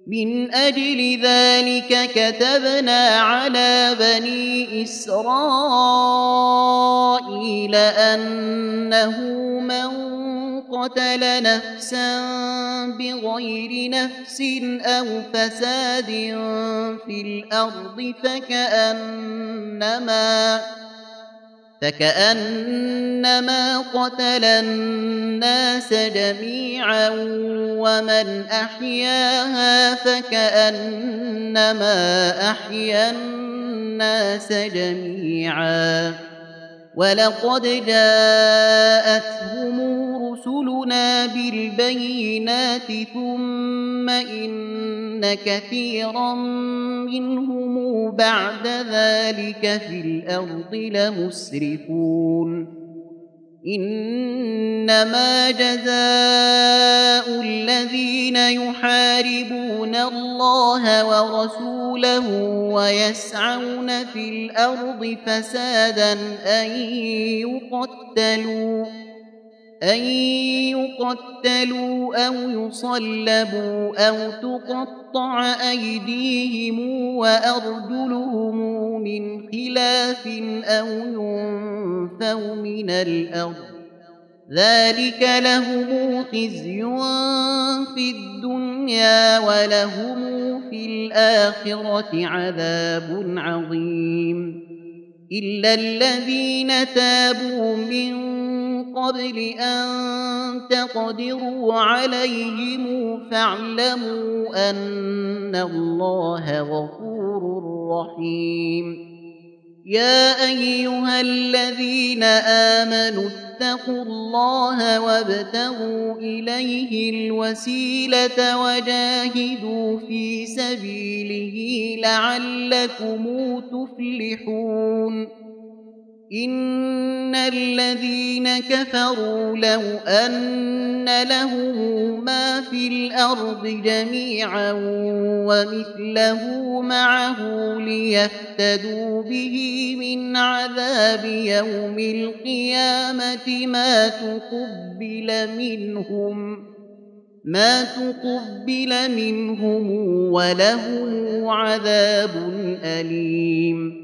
من أجل ذلك كتبنا على بني إسرائيل أنه من قتل نفسا بغير نفس أو فساد في الأرض فكأنما قتل الناس جميعا ومن أحياها فكأنما أحيا الناس جميعا ولقد جاءتهم رسلنا بالبينات ثم إن كثيرا منهم بعد ذلك في الأرض لمسرفون إنما جزاء الذين يحاربون الله ورسوله ويسعون في الأرض فسادا أن يقتلوا أو يصلبوا أو تقطع أيديهم وأرجلهم من خلاف أو ينفوا من الأرض ذلك لهم خزي في الدنيا ولهم في الآخرة عذاب عظيم إلا الذين تابوا من قبل أن تقدروا عليهم فاعلموا أن الله غفور رحيم يا أيها الذين آمنوا اتقوا الله وابتغوا إليه الوسيلة وجاهدوا في سبيله لعلكم تفلحون إن الذين كفروا لو أن لهم ما في الأرض جميعا ومثله معه ليفتدوا به من عذاب يوم القيامة ما تقبل منهم ولهم عذاب أليم